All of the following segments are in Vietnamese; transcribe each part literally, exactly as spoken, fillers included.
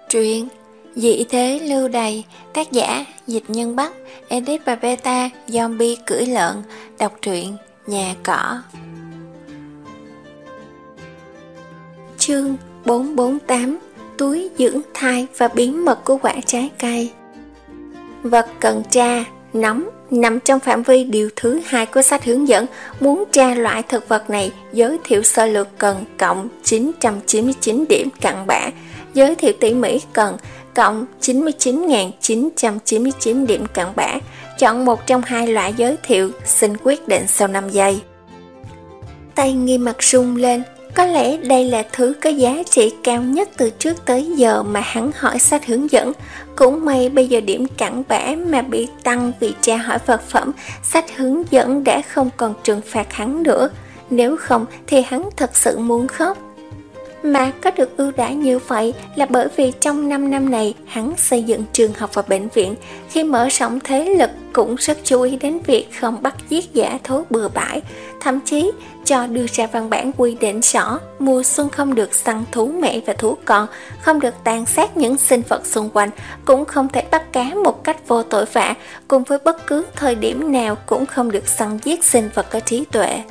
Truyện Dị thế lưu đày, tác giả Dịch Nhân Bắc, edit và beta Zombie cưỡi lợn. Đọc truyện Nhà Cỏ. Chương bốn trăm bốn mươi tám. Túi dưỡng thai và bí mật của quả trái cây. Vật cần tra, nóng, nằm trong phạm vi điều thứ hai của sách hướng dẫn. Muốn tra loại thực vật này, giới thiệu sơ lược cần cộng chín trăm chín mươi chín điểm cặn bã, giới thiệu tỉ mỉ cần cộng chín mươi chín nghìn chín trăm chín mươi chín điểm cặn bã. Chọn một trong hai loại giới thiệu, xin quyết định sau năm giây. Tay Nghiêm mặt rung lên. Có lẽ đây là thứ có giá trị cao nhất từ trước tới giờ mà hắn hỏi sách hướng dẫn. Cũng may bây giờ điểm cặn bã mà bị tăng vì tra hỏi vật phẩm, sách hướng dẫn đã không còn trừng phạt hắn nữa. Nếu không thì hắn thật sự muốn khóc. Mà có được ưu đãi như vậy là bởi vì trong năm năm này hắn xây dựng trường học và bệnh viện. Khi mở rộng thế lực cũng rất chú ý đến việc không bắt giết dã thú bừa bãi. Thậm chí cho đưa ra văn bản quy định rõ mùa xuân không được săn thú mẹ và thú con, không được tàn sát những sinh vật xung quanh, cũng không thể bắt cá một cách vô tội vạ, cùng với bất cứ thời điểm nào cũng không được săn giết sinh vật có trí tuệ.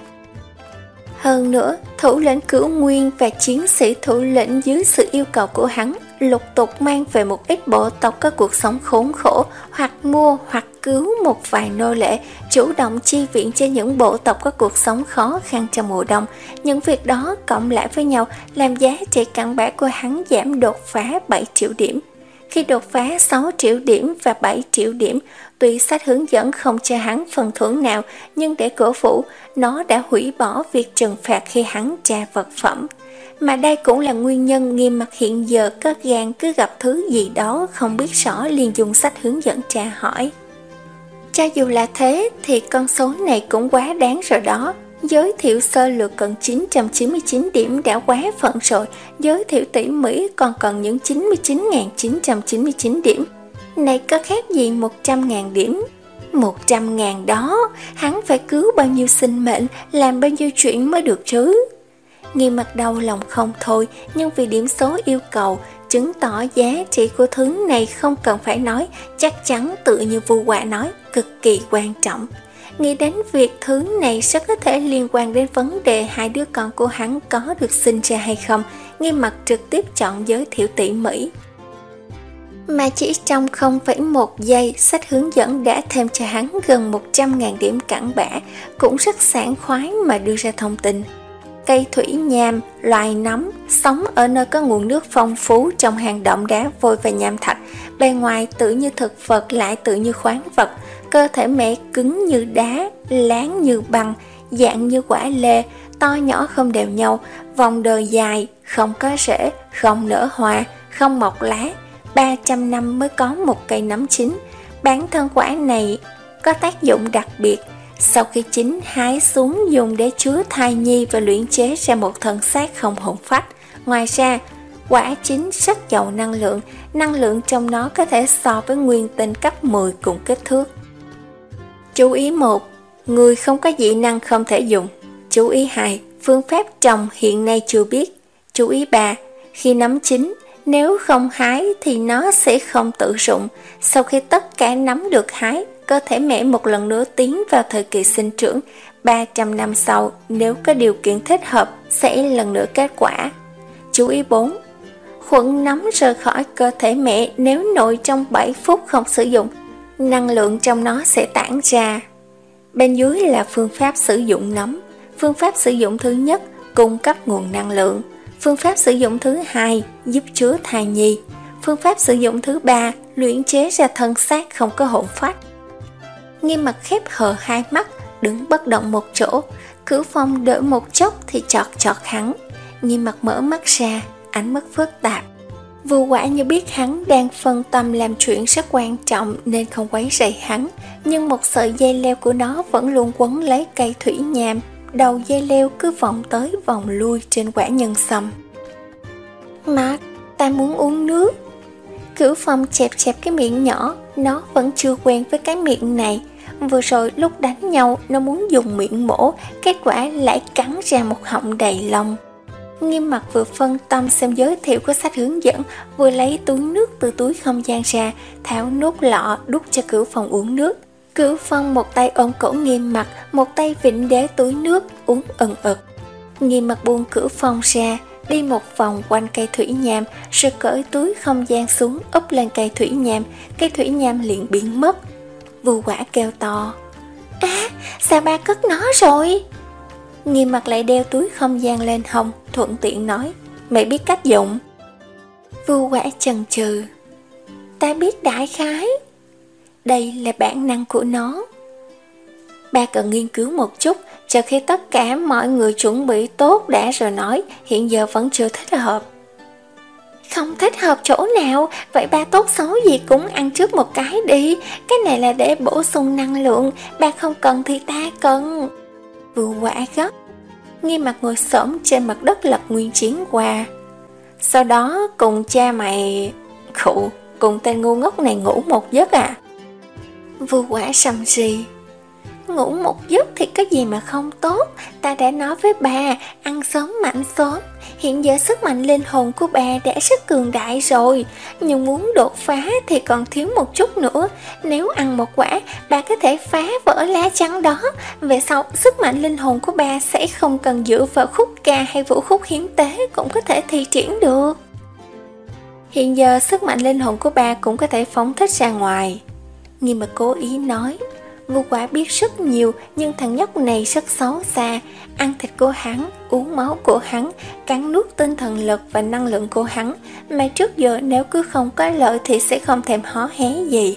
Hơn nữa, thủ lĩnh Cửu Nguyên và chiến sĩ thủ lĩnh dưới sự yêu cầu của hắn lục tục mang về một ít bộ tộc có cuộc sống khốn khổ, hoặc mua hoặc cứu một vài nô lệ, chủ động chi viện cho những bộ tộc có cuộc sống khó khăn trong mùa đông. Những việc đó cộng lại với nhau làm giá trị cặn bã của hắn giảm đột phá bảy triệu điểm. Khi đột phá sáu triệu điểm và bảy triệu điểm, tuy sách hướng dẫn không cho hắn phần thưởng nào, nhưng để cổ vũ, nó đã hủy bỏ việc trừng phạt khi hắn tra vật phẩm. Mà đây cũng là nguyên nhân Nghiêm mặt hiện giờ có gan cứ gặp thứ gì đó không biết rõ liền dùng sách hướng dẫn tra hỏi. Cho dù là thế thì con số này cũng quá đáng rồi đó. Giới thiệu sơ lược cần chín trăm chín mươi chín điểm đã quá phận rồi, giới thiệu tỉ mỉ còn cần những chín mươi chín nghìn chín trăm chín mươi chín điểm. Này có khác gì một trăm nghìn điểm? một trăm nghìn đó, hắn phải cứu bao nhiêu sinh mệnh, làm bao nhiêu chuyện mới được chứ? Nghiêm mặt đau lòng không thôi, nhưng vì điểm số yêu cầu, chứng tỏ giá trị của thứ này không cần phải nói, chắc chắn tự như Vu Quả nói, cực kỳ quan trọng. Nghĩ đến việc thứ này rất có thể liên quan đến vấn đề hai đứa con của hắn có được sinh ra hay không, Nghiêm mặt trực tiếp chọn giới thiệu tỉ mỉ. Mà chỉ trong không phẩy một giây, sách hướng dẫn đã thêm cho hắn gần một trăm nghìn điểm cặn bã, cũng rất sảng khoái mà đưa ra thông tin. Cây thủy nham, loài nấm, sống ở nơi có nguồn nước phong phú trong hang động đá vôi và nham thạch, bề ngoài tự như thực vật lại tự như khoáng vật, cơ thể mẹ cứng như đá, láng như băng, dạng như quả lê, to nhỏ không đều nhau, vòng đời dài, không có rễ, không nở hoa, không mọc lá, ba trăm năm mới có một cây nấm chín. Bản thân quả này có tác dụng đặc biệt, sau khi chín hái xuống dùng để chứa thai nhi và luyện chế ra một thân xác không hồn phách. Ngoài ra, quả chín rất giàu năng lượng, năng lượng trong nó có thể so với nguyên tinh cấp mười cùng kích thước. Chú ý một, người không có dị năng không thể dùng. Chú ý hai, phương pháp trồng hiện nay chưa biết. Chú ý ba, khi nấm chín, nếu không hái thì nó sẽ không tự rụng. Sau khi tất cả nấm được hái, cơ thể mẹ một lần nữa tiến vào thời kỳ sinh trưởng. ba trăm năm sau, nếu có điều kiện thích hợp, sẽ lần nữa kết quả. Chú ý bốn, khuẩn nấm rời khỏi cơ thể mẹ nếu nội trong bảy phút không sử dụng, năng lượng trong nó sẽ tản ra. Bên dưới là phương pháp sử dụng nấm. Phương pháp sử dụng thứ nhất, cung cấp nguồn năng lượng. Phương pháp sử dụng thứ hai, giúp chứa thai nhi. Phương pháp sử dụng thứ ba, luyện chế ra thân xác không có hồn phách. Nghiêm mặt khép hờ hai mắt, đứng bất động một chỗ. Cửu Phong đợi một chốc thì chọt chọt hắn. Nghiêm mặt mở mắt ra, ánh mắt phức tạp. Vu Quả như biết hắn đang phân tâm làm chuyện rất quan trọng nên không quấy rầy hắn, nhưng một sợi dây leo của nó vẫn luôn quấn lấy cây thủy nham. Đầu dây leo cứ vòng tới vòng lui trên quả nhân sâm. Mà ta muốn uống nước. Cửu Phong chẹp chẹp cái miệng nhỏ, nó vẫn chưa quen với cái miệng này. Vừa rồi lúc đánh nhau nó muốn dùng miệng mổ, kết quả lại cắn ra một họng đầy lông. Nghiêm Mặt vừa phân tâm xem giới thiệu của sách hướng dẫn, vừa lấy túi nước từ túi không gian ra, tháo nút lọ đút cho Cửu Phong uống nước. Cửu Phong một tay ôm cổ Nghiêm Mặt, một tay vịn đế túi nước, uống ừng ực. Nghiêm Mặt buông Cửu Phong ra, đi một vòng quanh cây thủy nham, rồi cởi túi không gian xuống úp lên cây thủy nham, cây thủy nham liền biến mất. Vu Quả kêu to: "À, sao ba cất nó rồi?" Nghiêm Mặt lại đeo túi không gian lên hông, thuận tiện nói: "Mày biết cách dùng?" Vu Quả chần chừ: "Ta biết đại khái. Đây là bản năng của nó." Ba cần nghiên cứu một chút, cho khi tất cả mọi người chuẩn bị tốt đã rồi nói, hiện giờ vẫn chưa thích hợp. Không thích hợp chỗ nào? Vậy ba tốt xấu gì cũng ăn trước một cái đi. Cái này là để bổ sung năng lượng, ba không cần thì ta cần. Vu Quả gấp. Nghiêm Mặt ngồi xổm trên mặt đất lập nguyên chiến qua. Sau đó cùng cha mày khụ cùng tên ngu ngốc này ngủ một giấc à? Vu Quả sầm sì: "Ngủ một giấc thì có gì mà không tốt. Ta đã nói với bà, ăn sớm mạnh sớm. Hiện giờ sức mạnh linh hồn của bà đã rất cường đại rồi, nhưng muốn đột phá thì còn thiếu một chút nữa. Nếu ăn một quả, bà có thể phá vỡ lá chắn đó. Về sau, sức mạnh linh hồn của bà sẽ không cần dựa vào khúc ca hay vũ khúc hiến tế cũng có thể thi triển được. Hiện giờ sức mạnh linh hồn của bà cũng có thể phóng thích ra ngoài." Nhưng mà cố ý nói. Vu Quả biết rất nhiều, nhưng thằng nhóc này rất xấu xa. Ăn thịt của hắn, uống máu của hắn, cắn nuốt tinh thần lực và năng lượng của hắn, mà trước giờ nếu cứ không có lợi thì sẽ không thèm hó hé gì.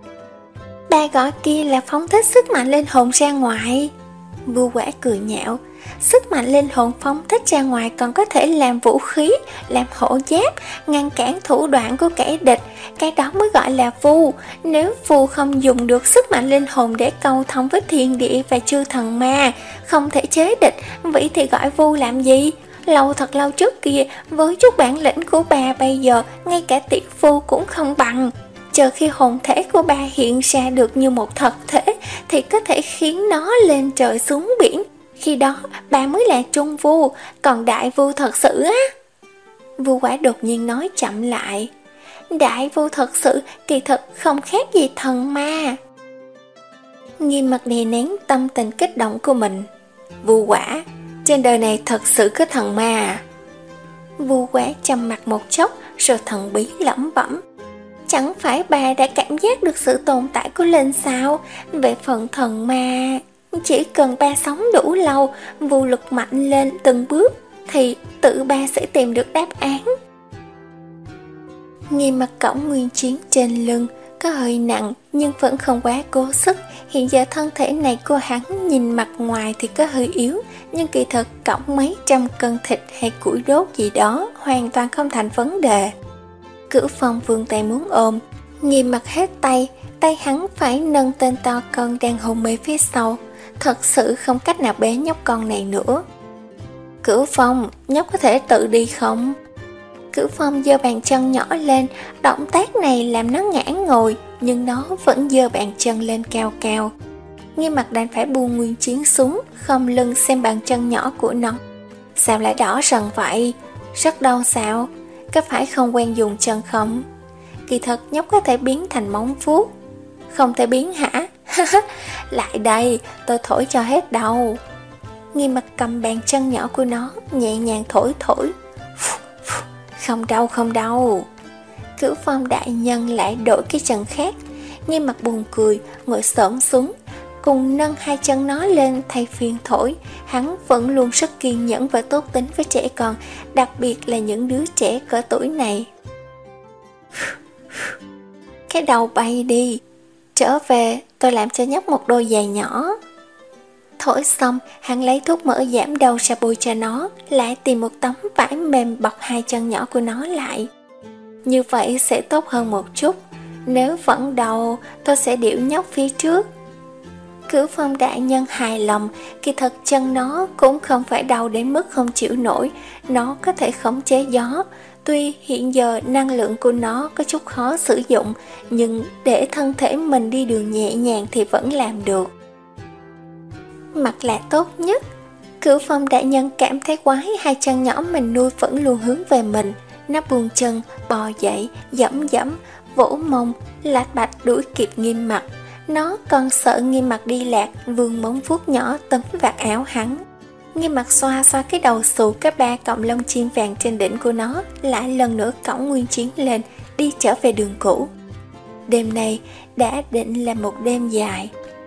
Ba gọi kia là phóng thích sức mạnh linh hồn ra ngoài. Vu Quả cười nhạo. Sức mạnh linh hồn phóng thích ra ngoài còn có thể làm vũ khí, làm hộ giáp, ngăn cản thủ đoạn của kẻ địch. Cái đó mới gọi là vu. Nếu vu không dùng được sức mạnh linh hồn để cầu thông với thiên địa và chư thần ma, không thể chế địch, vậy thì gọi vu làm gì? Lâu thật lâu trước kia, với chút bản lĩnh của bà bây giờ, ngay cả tiểu vu cũng không bằng. Chờ khi hồn thể của bà hiện ra được như một thật thể, thì có thể khiến nó lên trời xuống biển. Khi đó bà mới là trung vu, còn đại vu thật sự á. Vu Quả đột nhiên nói chậm lại. Đại vu thật sự kỳ thực không khác gì thần ma. Nghiêm Mặt đè nén tâm tình kích động của mình. Vu Quả, trên đời này thật sự có thần ma à? Vu Quả trầm mặt một chốc rồi thần bí lẩm bẩm. Chẳng phải bà đã cảm giác được sự tồn tại của linh sao? Về phần thần ma, chỉ cần ba sống đủ lâu, vô lực mạnh lên từng bước, thì tự ba sẽ tìm được đáp án. Nghiêm Mặt cõng nguyên chiến trên lưng, có hơi nặng nhưng vẫn không quá cố sức. Hiện giờ thân thể này của hắn nhìn mặt ngoài thì có hơi yếu, nhưng kỳ thực cõng mấy trăm cân thịt hay củi đốt gì đó hoàn toàn không thành vấn đề. Cửu Phong vươn tay muốn ôm, Nghiêm Mặt hết tay, tay hắn phải nâng tên to con đang hôn mê phía sau. Thật sự không cách nào bế nhóc con này nữa. Cửu Phong, nhóc có thể tự đi không? Cửu Phong giơ bàn chân nhỏ lên, động tác này làm nó ngã ngồi, nhưng nó vẫn giơ bàn chân lên cao cao. Nghiêm Mặt đành phải buông nguyên chiến xuống, không lưng xem bàn chân nhỏ của nó. Sao lại đỏ rần vậy? Rất đau sao? Có phải không quen dùng chân không? Kỳ thật nhóc có thể biến thành móng vuốt. Không thể biến hả? Lại đây, tôi thổi cho hết đau. Nghiêm Mặt cầm bàn chân nhỏ của nó, nhẹ nhàng thổi thổi. Không đau, không đau. Cửu Phong đại nhân lại đổi cái chân khác. Nghiêm Mặt buồn cười, ngồi xổm xuống, cùng nâng hai chân nó lên thay phiên thổi. Hắn vẫn luôn rất kiên nhẫn và tốt tính với trẻ con, đặc biệt là những đứa trẻ cỡ tuổi này. Cái đầu bay đi. Trở về, tôi làm cho nhóc một đôi giày nhỏ. Thổi xong, hắn lấy thuốc mỡ giảm đau ra bôi cho nó, lại tìm một tấm vải mềm bọc hai chân nhỏ của nó lại. Như vậy sẽ tốt hơn một chút. Nếu vẫn đau, tôi sẽ điệu nhóc phía trước. Cửu Phong đại nhân hài lòng, kỳ thật chân nó cũng không phải đau đến mức không chịu nổi, nó có thể khống chế gió. Tuy hiện giờ năng lượng của nó có chút khó sử dụng, nhưng để thân thể mình đi đường nhẹ nhàng thì vẫn làm được. Mặt là tốt nhất. Cửu Phong đại nhân cảm thấy quái, hai chân nhỏ mình nuôi vẫn luôn hướng về mình. Nó buông chân, bò dậy, dẫm dẫm, vỗ mông, lạch bạch đuổi kịp Nghiêm Mặc. Nó còn sợ Nghiêm Mặc đi lạc, vươn móng vuốt nhỏ tấm vạt áo hắn. Nghiêm Mặc xoa xoa cái đầu xù cái ba cọng lông chim vàng trên đỉnh của nó, lại lần nữa cõng Nguyên Chiến lên, đi trở về đường cũ. Đêm nay đã định là một đêm dài.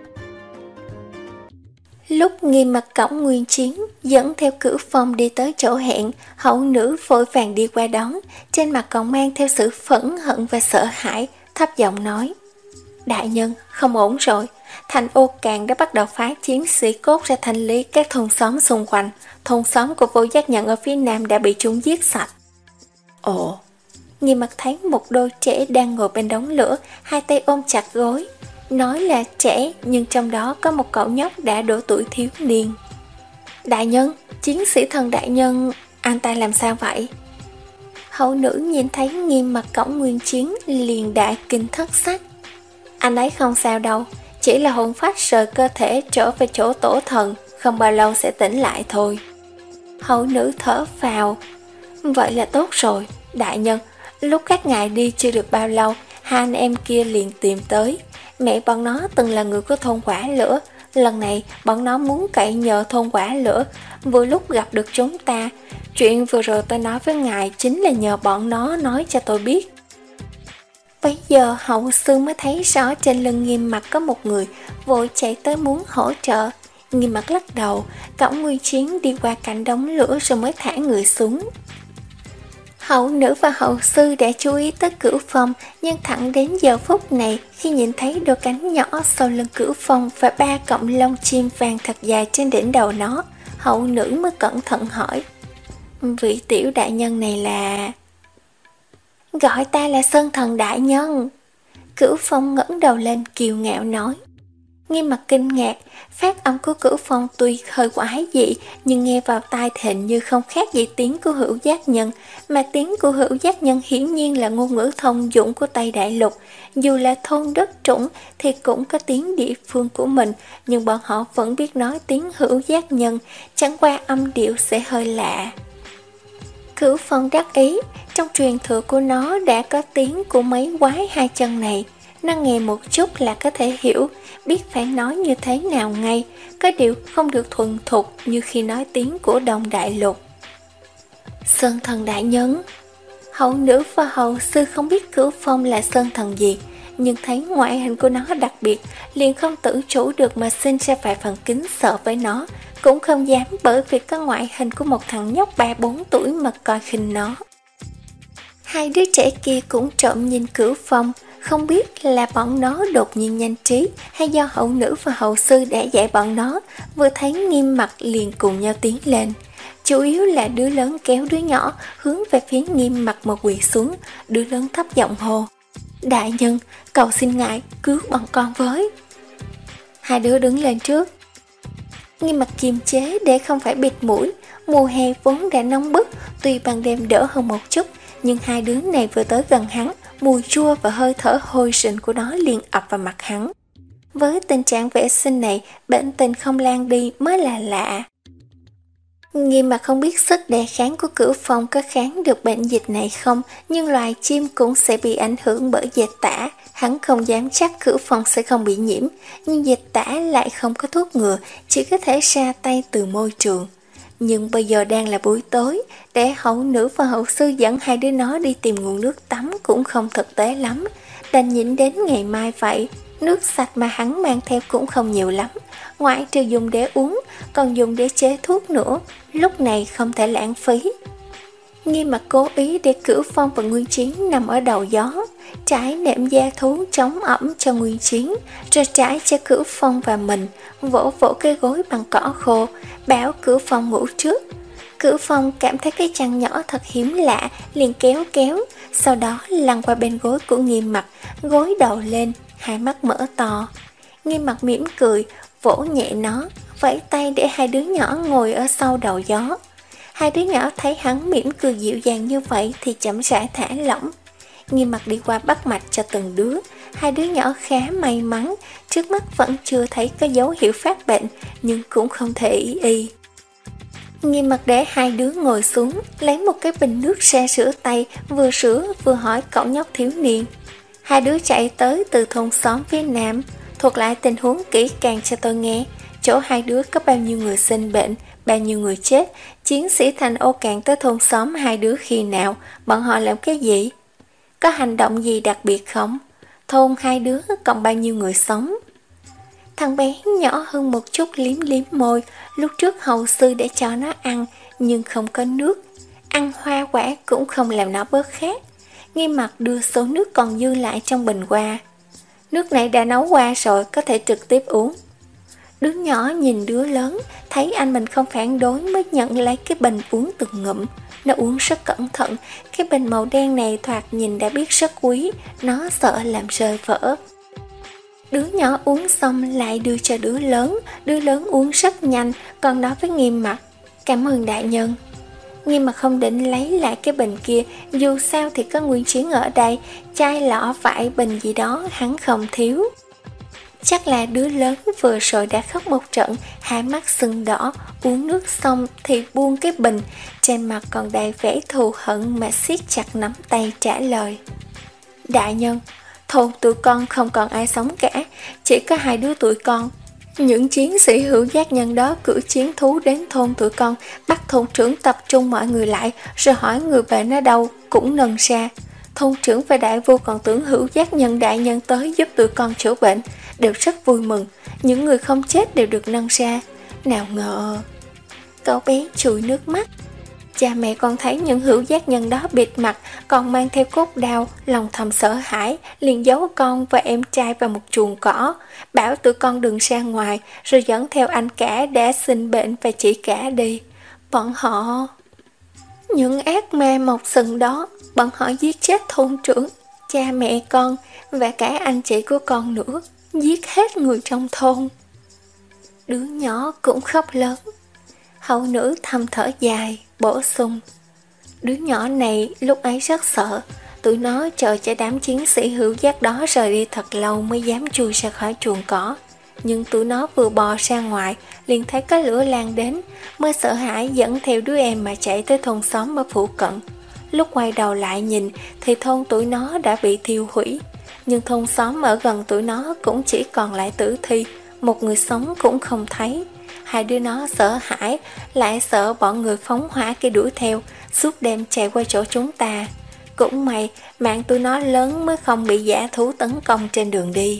Lúc Nghiêm Mặc cõng Nguyên Chiến dẫn theo Cửu Phong đi tới chỗ hẹn, hậu nữ vội vàng đi qua đón, trên mặt còn mang theo sự phẫn hận và sợ hãi, thấp giọng nói: đại nhân, không ổn rồi. Thành Ô Càn đã bắt đầu phái chiến sĩ cốt ra thanh lý các thôn xóm xung quanh. Thôn xóm của Vô Giác Nhận ở phía nam đã bị chúng giết sạch. Ồ. Nghiêm Mặc thấy một đôi trẻ đang ngồi bên đống lửa, hai tay ôm chặt gối. Nói là trẻ, nhưng trong đó có một cậu nhóc đã độ tuổi thiếu niên. Đại nhân, chiến sĩ thần đại nhân, anh ta làm sao vậy? Hậu nữ nhìn thấy Nghiêm Mặc cõng Nguyên Chiến liền đại kinh thất sắc. Anh ấy không sao đâu, chỉ là hồn phách rời cơ thể trở về chỗ tổ thần, không bao lâu sẽ tỉnh lại thôi. Hậu nữ thở phào. Vậy là tốt rồi, đại nhân. Lúc các ngài đi chưa được bao lâu, hai anh em kia liền tìm tới. Mẹ bọn nó từng là người của thôn Quả Lửa. Lần này bọn nó muốn cậy nhờ thôn Quả Lửa, vừa lúc gặp được chúng ta. Chuyện vừa rồi tôi nói với ngài chính là nhờ bọn nó nói cho tôi biết. Bây giờ hậu sư mới thấy rõ trên lưng Nghiêm Mặc có một người, vội chạy tới muốn hỗ trợ. Nghiêm Mặc lắc đầu, cõng Nguyên Chiến đi qua cạnh đống lửa rồi mới thả người xuống. Hậu nữ và hậu sư đã chú ý tới Cửu Phong, nhưng thẳng đến giờ phút này, khi nhìn thấy đôi cánh nhỏ sau lưng Cửu Phong và ba cọng lông chim vàng thật dài trên đỉnh đầu nó, hậu nữ mới cẩn thận hỏi: vị tiểu đại nhân này là... Gọi ta là Sơn Thần đại nhân. Cửu Phong ngẩng đầu lên kiêu ngạo nói. Nghiêm Mặc kinh ngạc, phát âm của Cửu Phong tuy hơi quái dị, nhưng nghe vào tai hình như không khác gì tiếng của Hữu Giác Nhân, mà tiếng của Hữu Giác Nhân hiển nhiên là ngôn ngữ thông dụng của Tây Đại Lục. Dù là thôn đất trũng thì cũng có tiếng địa phương của mình, nhưng bọn họ vẫn biết nói tiếng Hữu Giác Nhân, chẳng qua âm điệu sẽ hơi lạ. Cửu Phong đắc ý, trong truyền thừa của nó đã có tiếng của mấy quái hai chân này. Nó nghe một chút là có thể hiểu, biết phải nói như thế nào ngay, có điều không được thuần thục như khi nói tiếng của Đông Đại Lục. Sơn Thần đại nhân. Hậu nữ và hậu sư không biết Cửu Phong là Sơn Thần gì, nhưng thấy ngoại hình của nó đặc biệt, liền không tự chủ được mà sinh ra vài phần kính sợ với nó, cũng không dám bởi vì có ngoại hình của một thằng nhóc ba bốn tuổi mà coi khinh nó. Hai đứa trẻ kia cũng trộm nhìn Cửu Phong, không biết là bọn nó đột nhiên nhanh trí hay do hậu nữ và hậu sư đã dạy bọn nó, vừa thấy Nghiêm Mặc liền cùng nhau tiến lên. Chủ yếu là đứa lớn kéo đứa nhỏ hướng về phía Nghiêm Mặc mà quỳ xuống, đứa lớn thấp giọng hô: đại nhân, cầu xin ngài cứu bọn con với. Hai đứa đứng lên trước. Nghiêm Mặc kiềm chế để không phải bịt mũi, mùa hè vốn đã nóng bức, tuy ban đêm đỡ hơn một chút, nhưng hai đứa này vừa tới gần hắn, mùi chua và hơi thở hôi sình của nó liền ập vào mặt hắn. Với tình trạng vệ sinh này, bệnh tình không lan đi mới là lạ. Nghiêm Mặc không biết sức đề kháng của Cửu Phong có kháng được bệnh dịch này không, nhưng loài chim cũng sẽ bị ảnh hưởng bởi dịch tả. Hắn không dám chắc Cửu Phong sẽ không bị nhiễm, nhưng dịch tả lại không có thuốc ngừa, chỉ có thể ra tay từ môi trường. Nhưng bây giờ đang là buổi tối, để hậu nữ và hậu sư dẫn hai đứa nó đi tìm nguồn nước tắm cũng không thực tế lắm, đành nhịn đến ngày mai vậy. Nước sạch mà hắn mang theo cũng không nhiều lắm, ngoại trừ dùng để uống, còn dùng để chế thuốc nữa, lúc này không thể lãng phí. Nghiêm Mặc cố ý để Cửu Phong và Nguyên Chiến nằm ở đầu gió, trải nệm da thú chống ẩm cho Nguyên Chiến, rồi trải cho Cửu Phong và mình, vỗ vỗ cái gối bằng cỏ khô, bảo Cửu Phong ngủ trước. Cửu Phong cảm thấy cái chăn nhỏ thật hiếm lạ, liền kéo kéo, sau đó lăn qua bên gối của Nghiêm Mặc, gối đầu lên, hai mắt mở to. Nghiêm Mặc mỉm cười, vỗ nhẹ nó, vẫy tay để hai đứa nhỏ ngồi ở sau đầu gió. Hai đứa nhỏ thấy hắn mỉm cười dịu dàng như vậy thì chậm rãi thả lỏng. Nghiêm Mặc đi qua bắt mạch cho từng đứa. Hai đứa nhỏ khá may mắn, trước mắt vẫn chưa thấy có dấu hiệu phát bệnh, nhưng cũng không thể ý y. Nghiêm mặt để hai đứa ngồi xuống, lấy một cái bình nước ra rửa tay, vừa rửa vừa hỏi cậu nhóc thiếu niên. Hai đứa chạy tới từ thôn xóm phía nam, thuật lại tình huống kỹ càng cho tôi nghe. Chỗ hai đứa có bao nhiêu người sinh bệnh, bao nhiêu người chết, chiến sĩ Thành Ô Cạn tới thôn xóm hai đứa khi nào, bọn họ làm cái gì, có hành động gì đặc biệt không, thôn hai đứa còn bao nhiêu người sống. Thằng bé nhỏ hơn một chút liếm liếm môi, lúc trước hầu sư để cho nó ăn, nhưng không có nước, ăn hoa quả cũng không làm nó bớt khát. Nghiêm mặt đưa số nước còn dư lại trong bình qua. Nước này đã nấu qua rồi, có thể trực tiếp uống. Đứa nhỏ nhìn đứa lớn, thấy anh mình không phản đối mới nhận lấy cái bình uống từng ngụm. Nó uống rất cẩn thận, cái bình màu đen này thoạt nhìn đã biết rất quý, nó sợ làm rơi vỡ. Đứa nhỏ uống xong lại đưa cho đứa lớn, đứa lớn uống rất nhanh, còn nói với Nghiêm mặt, cảm ơn đại nhân. Nghiêm mặt không định lấy lại cái bình kia, dù sao thì có Nguyên Chiến ở đây, chai lọ vải bình gì đó hắn không thiếu. Chắc là đứa lớn vừa rồi đã khóc một trận, hai mắt sưng đỏ, uống nước xong thì buông cái bình, trên mặt còn đầy vẻ thù hận mà siết chặt nắm tay trả lời. Đại nhân, thôn tụi con không còn ai sống cả, chỉ có hai đứa tụi con. Những chiến sĩ hữu giác nhân đó cử chiến thú đến thôn tụi con, bắt thôn trưởng tập trung mọi người lại, rồi hỏi người bệnh ở đâu cũng nâng ra. Thôn trưởng và đại vua còn tưởng hữu giác nhân đại nhân tới giúp tụi con chữa bệnh, đều rất vui mừng, những người không chết đều được nâng ra. Nào ngờ... Cậu bé chùi nước mắt. Cha mẹ con thấy những hữu giác nhân đó bịt mặt, còn mang theo cốt đao, lòng thầm sợ hãi, liền giấu con và em trai vào một chuồng cỏ, bảo tụi con đừng ra ngoài, rồi dẫn theo anh cả đã sinh bệnh và chị cả đi. Bọn họ... Những ác ma mọc sừng đó, bọn họ giết chết thôn trưởng, cha mẹ con và cả anh chị của con nữa, giết hết người trong thôn. Đứa nhỏ cũng khóc lớn. Hậu nữ thầm thở dài, bổ sung. Đứa nhỏ này lúc ấy rất sợ, tụi nó chờ cho đám chiến sĩ hữu giác đó rời đi thật lâu mới dám chui ra khỏi chuồng cỏ. Nhưng tụi nó vừa bò ra ngoài, liền thấy có lửa lan đến, mới sợ hãi dẫn theo đứa em mà chạy tới thôn xóm ở phụ cận. Lúc quay đầu lại nhìn thì thôn tụi nó đã bị thiêu hủy, nhưng thôn xóm ở gần tụi nó cũng chỉ còn lại tử thi, một người sống cũng không thấy. Hai đứa nó sợ hãi, lại sợ bọn người phóng hỏa kia đuổi theo, suốt đêm chạy qua chỗ chúng ta. Cũng may mạng tụi nó lớn mới không bị dã thú tấn công trên đường đi.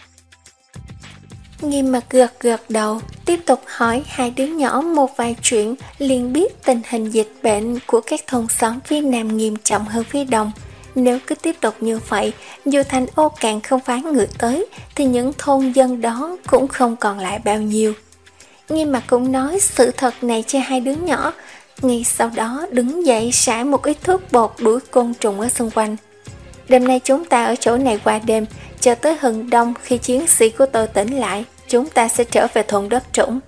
Nghiêm mặt gật gật đầu, tiếp tục hỏi hai đứa nhỏ một vài chuyện, liền biết tình hình dịch bệnh của các thôn xóm phía nam nghiêm trọng hơn phía đông. Nếu cứ tiếp tục như vậy, dù Thành Ô Cạn không phái người tới, thì những thôn dân đó cũng không còn lại bao nhiêu. Nghiêm mặt cũng nói sự thật này cho hai đứa nhỏ, ngay sau đó đứng dậy rải một ít thuốc bột đuổi côn trùng ở xung quanh. Đêm nay chúng ta ở chỗ này qua đêm, chờ tới hừng đông khi chiến sĩ của tôi tỉnh lại, chúng ta sẽ trở về thôn đất trũng.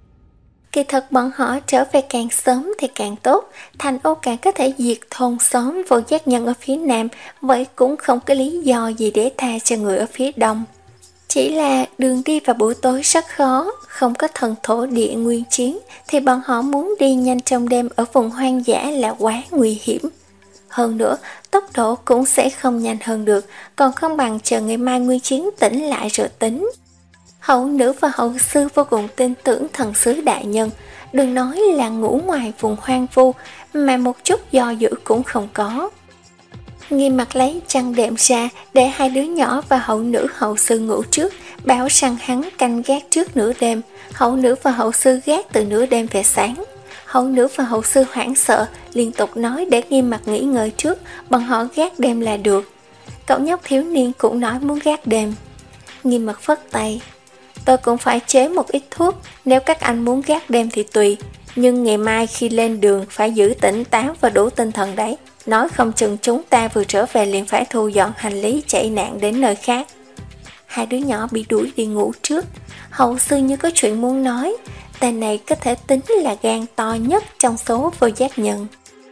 Kỳ thật bọn họ trở về càng sớm thì càng tốt, Thành Ô Cạn có thể diệt thôn xóm vô giác nhân ở phía nam, vậy cũng không có lý do gì để tha cho người ở phía đông. Chỉ là đường đi vào buổi tối rất khó, không có thần thổ địa nguyên chiến thì bọn họ muốn đi nhanh trong đêm ở vùng hoang dã là quá nguy hiểm. Hơn nữa, tốc độ cũng sẽ không nhanh hơn được, còn không bằng chờ ngày mai nguyên chiến tỉnh lại rồi tính. Hậu nữ và hậu sư vô cùng tin tưởng thần sứ đại nhân, đừng nói là ngủ ngoài vùng hoang vu, mà một chút do dự cũng không có. Nghiêm mặt lấy chăn đệm ra để hai đứa nhỏ và hậu nữ hậu sư ngủ trước, bảo rằng hắn canh gác trước nửa đêm, hậu nữ và hậu sư gác từ nửa đêm về sáng. Hậu nữ và hậu sư hoảng sợ, liên tục nói để Nghiêm mặt nghỉ ngơi trước, bọn họ gác đêm là được. Cậu nhóc thiếu niên cũng nói muốn gác đêm. Nghiêm mặt phất tay. Tôi cũng phải chế một ít thuốc, nếu các anh muốn gác đêm thì tùy, nhưng ngày mai khi lên đường phải giữ tỉnh táo và đủ tinh thần đấy. Nói không chừng chúng ta vừa trở về liền phải thu dọn hành lý chạy nạn đến nơi khác. Hai đứa nhỏ bị đuổi đi ngủ trước. Hậu sư như có chuyện muốn nói, tên này có thể tính là gan to nhất trong số vô giác nhân.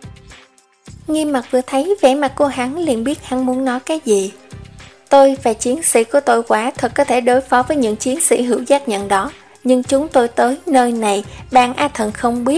Nghiêm mặt vừa thấy vẻ mặt của hắn liền biết hắn muốn nói cái gì. Tôi và chiến sĩ của tôi quả thật có thể đối phó với những chiến sĩ hữu giác nhân đó, nhưng chúng tôi tới nơi này, ban A Thần không biết,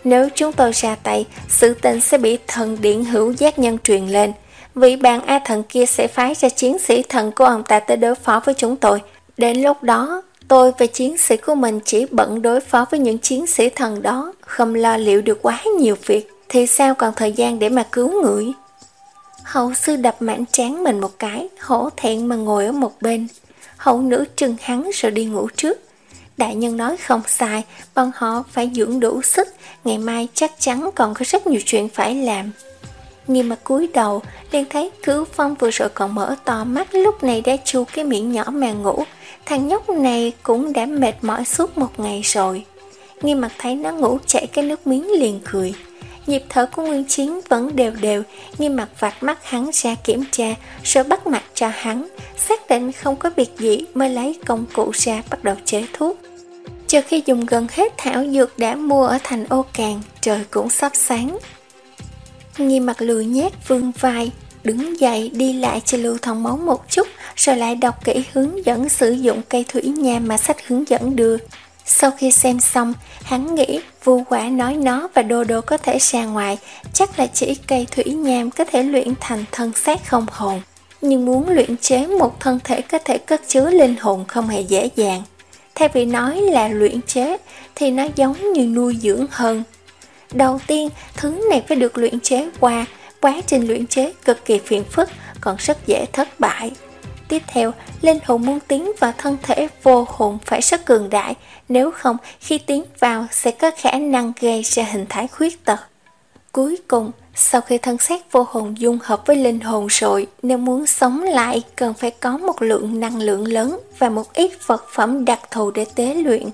Nếu chúng tôi ra tay, sự tình sẽ bị thần điện hữu giác nhân truyền lên. Vị bàn A thần kia sẽ phái ra chiến sĩ thần của ông ta tới đối phó với chúng tôi. Đến lúc đó, tôi và chiến sĩ của mình chỉ bận đối phó với những chiến sĩ thần đó, không lo liệu được quá nhiều việc, thì sao còn thời gian để mà cứu người. Hậu sư đập mảnh trán mình một cái, hổ thẹn mà ngồi ở một bên. Hậu nữ trừng hắn rồi đi ngủ trước. Đại nhân nói không sai, bọn họ phải dưỡng đủ sức, ngày mai chắc chắn còn có rất nhiều chuyện phải làm. Nghiêm mặt cúi đầu, liền thấy Cứu Phong vừa rồi còn mở to mắt, lúc này đã chu cái miệng nhỏ mà ngủ. Thằng nhóc này cũng đã mệt mỏi suốt một ngày rồi. Nghiêm mặt thấy nó ngủ chảy cái nước miếng liền cười. Nhịp thở của Nguyên Chiến vẫn đều đều. Nghiêm mặt vạch mắt hắn ra kiểm tra, rồi bắt mặt cho hắn, xác định không có việc gì mới lấy công cụ ra bắt đầu chế thuốc. Chờ khi dùng gần hết thảo dược đã mua ở thành Ô Càng, trời cũng sắp sáng. Nghiêm mặt lười nhác vươn vai, đứng dậy đi lại cho lưu thông máu một chút, rồi lại đọc kỹ hướng dẫn sử dụng cây thủy nham mà sách hướng dẫn đưa. Sau khi xem xong, hắn nghĩ Vu Quả nói nó và Đô Đô có thể ra ngoài, chắc là chỉ cây thủy nham có thể luyện thành thân xác không hồn. Nhưng muốn luyện chế một thân thể có thể cất chứa linh hồn không hề dễ dàng. Thay vì nói là luyện chế thì nó giống như nuôi dưỡng hơn. Đầu tiên, thứ này phải được luyện chế qua, quá trình luyện chế cực kỳ phiền phức, còn rất dễ thất bại. Tiếp theo, linh hồn muốn tiến vào thân thể vô hồn phải rất cường đại, nếu không khi tiến vào sẽ có khả năng gây ra hình thái khuyết tật. Cuối cùng, sau khi thân xác vô hồn dung hợp với linh hồn rồi, nếu muốn sống lại cần phải có một lượng năng lượng lớn và một ít vật phẩm đặc thù để tế luyện.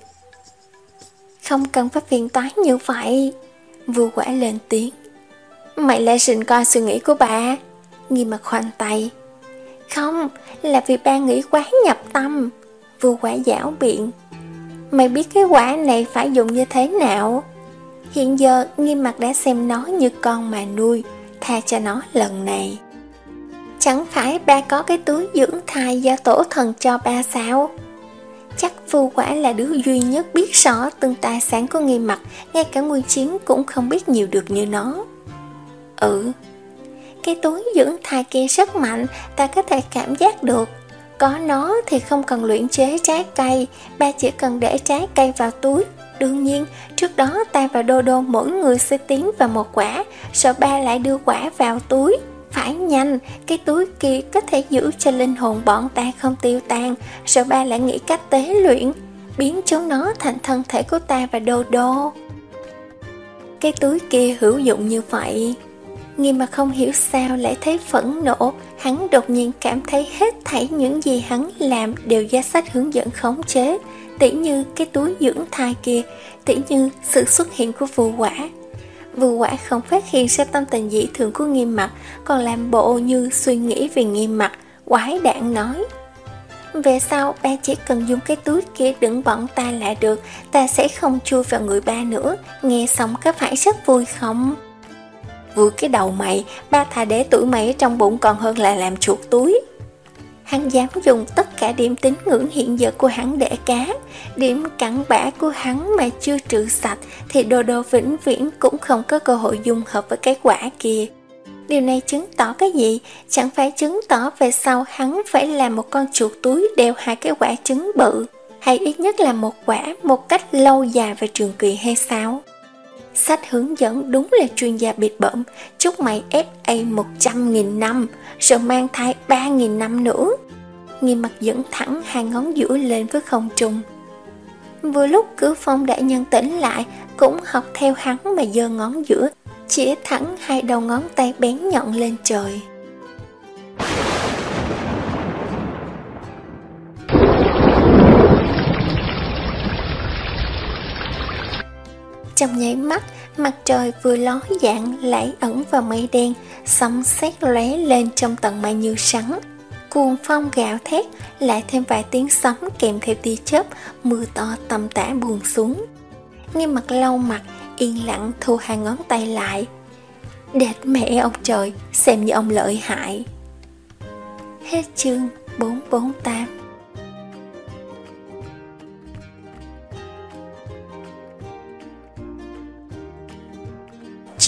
Không cần phải phiền toái như vậy. Vu Quả lên tiếng. Mày lại rình coi suy nghĩ của bà. Nghiêm mặt khoanh tay. Không, là vì ba nghĩ quá nhập tâm. Vu Quả giảo biện. Mày biết cái quả này phải dùng như thế nào? Hiện giờ Nghiêm mặt đã xem nó như con mà nuôi, tha cho nó lần này. Chẳng phải ba có cái túi dưỡng thai do tổ thần cho ba sao? Chắc Vu Quả là đứa duy nhất biết rõ từng tài sản của Nghiêm mặt, ngay cả Nguyên Chiến cũng không biết nhiều được như nó. Ừ, cái túi dưỡng thai kia rất mạnh, ta có thể cảm giác được. Có nó thì không cần luyện chế trái cây, ba chỉ cần để trái cây vào túi. Đương nhiên, trước đó ta và Đô Đô mỗi người sẽ tiến vào một quả, rồi ba lại đưa quả vào túi. Phải nhanh, cái túi kia có thể giữ cho linh hồn bọn ta không tiêu tan, rồi ba lại nghĩ cách tế luyện, biến chúng nó thành thân thể của ta và Đô Đô. Cái túi kia hữu dụng như vậy. Nghiêm mà không hiểu sao lại thấy phẫn nộ, hắn đột nhiên cảm thấy hết thảy những gì hắn làm đều do sách hướng dẫn khống chế, tỉ như cái túi dưỡng thai kia, tỉ như sự xuất hiện của Vu Quả. Vu Quả không phát hiện ra tâm tình dị thường của Nghiêm mặt, còn làm bộ như suy nghĩ về Nghiêm mặt, quái đản nói. Về sau ba chỉ cần dùng cái túi kia đựng bọn ta là được, ta sẽ không chui vào người ba nữa, nghe xong có phải rất vui không? Vui cái đầu mày, ba thà để tuổi mày ở trong bụng còn hơn là làm chuột túi. Hắn dám dùng tất cả điểm tín ngưỡng hiện giờ của hắn để cá, điểm cặn bã của hắn mà chưa trừ sạch thì Đô Đô vĩnh viễn cũng không có cơ hội dung hợp với cái quả kia. Điều này chứng tỏ cái gì? Chẳng phải chứng tỏ về sau hắn phải làm một con chuột túi đeo hai cái quả trứng bự, hay ít nhất là một quả một cách lâu dài và trường kỳ hay sao? Sách hướng dẫn đúng là chuyên gia bịt bợm, chúc mày ép a một trăm nghìn năm, rồi mang thai ba nghìn năm nữa. Nghiêm mặt dẫn thẳng hai ngón giữa lên với không trung. Vừa lúc Cứu Phong đại nhân tỉnh lại, cũng học theo hắn mà giơ ngón giữa, chĩa thẳng hai đầu ngón tay bén nhọn lên trời. Trong nháy mắt, mặt trời vừa ló dạng lại ẩn vào mây đen, sấm sét lóe lên trong tầng mây như sắn. Cuồng phong gào thét, lại thêm vài tiếng sấm kèm theo tia chớp, mưa to tầm tã buồn xuống. Nghiêm mặt lau mặt, yên lặng thu hai ngón tay lại. Đệt mẹ ông trời, xem như ông lợi hại. Hết chương bốn bốn tám.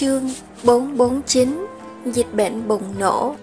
Chương bốn bốn chín. Dịch bệnh bùng nổ.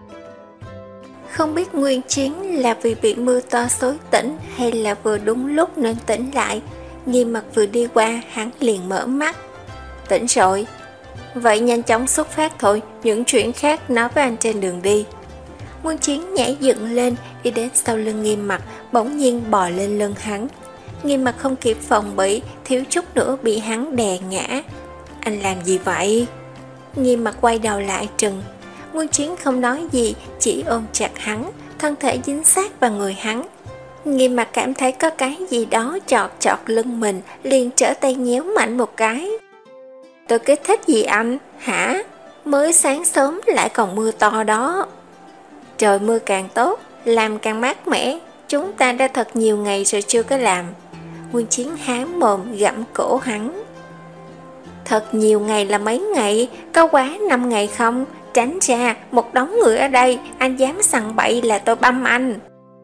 Không biết nguyên chiến là vì bị mưa to xối tỉnh hay là vừa đúng lúc nên tỉnh lại. Nghiêm Mặc vừa đi qua, hắn liền mở mắt. Tỉnh rồi. Vậy nhanh chóng xuất phát thôi, những chuyện khác nói với anh trên đường đi. Nguyên chiến nhảy dựng lên, đi đến sau lưng Nghiêm Mặc, bỗng nhiên bò lên lưng hắn. Nghiêm Mặc không kịp phòng bị, thiếu chút nữa bị hắn đè ngã. Anh làm gì vậy? Nghiêm Mặc quay đầu lại trừng. Nguyên chiến không nói gì, chỉ ôm chặt hắn, thân thể dính sát vào người hắn. Nghiêm Mặc cảm thấy có cái gì đó chọt chọt lưng mình, liền trở tay nhéo mạnh một cái. Tôi kích thích gì anh, hả? Mới sáng sớm lại còn mưa to đó. Trời mưa càng tốt, làm càng mát mẻ. Chúng ta đã thật nhiều ngày rồi chưa có làm. Nguyên chiến há mồm gặm cổ hắn. Thật nhiều ngày là mấy ngày, có quá năm ngày không? Tránh ra, một đống người ở đây, anh dám sằng bậy là tôi băm anh.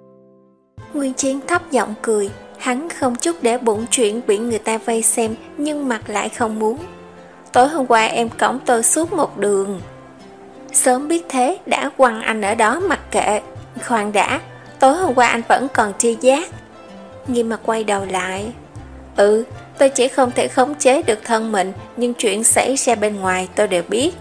Nguyên chiến thấp giọng cười, hắn không chút để bụng chuyện bị người ta vây xem, nhưng mặt lại không muốn. Tối hôm qua em cõng tôi suốt một đường. Sớm biết thế đã quăng anh ở đó mặc kệ. Khoan đã, tối hôm qua anh vẫn còn tri giác. Nghiêm Mặc quay đầu lại. Ừ, tôi chỉ không thể khống chế được thân mình, nhưng chuyện xảy ra bên ngoài tôi đều biết.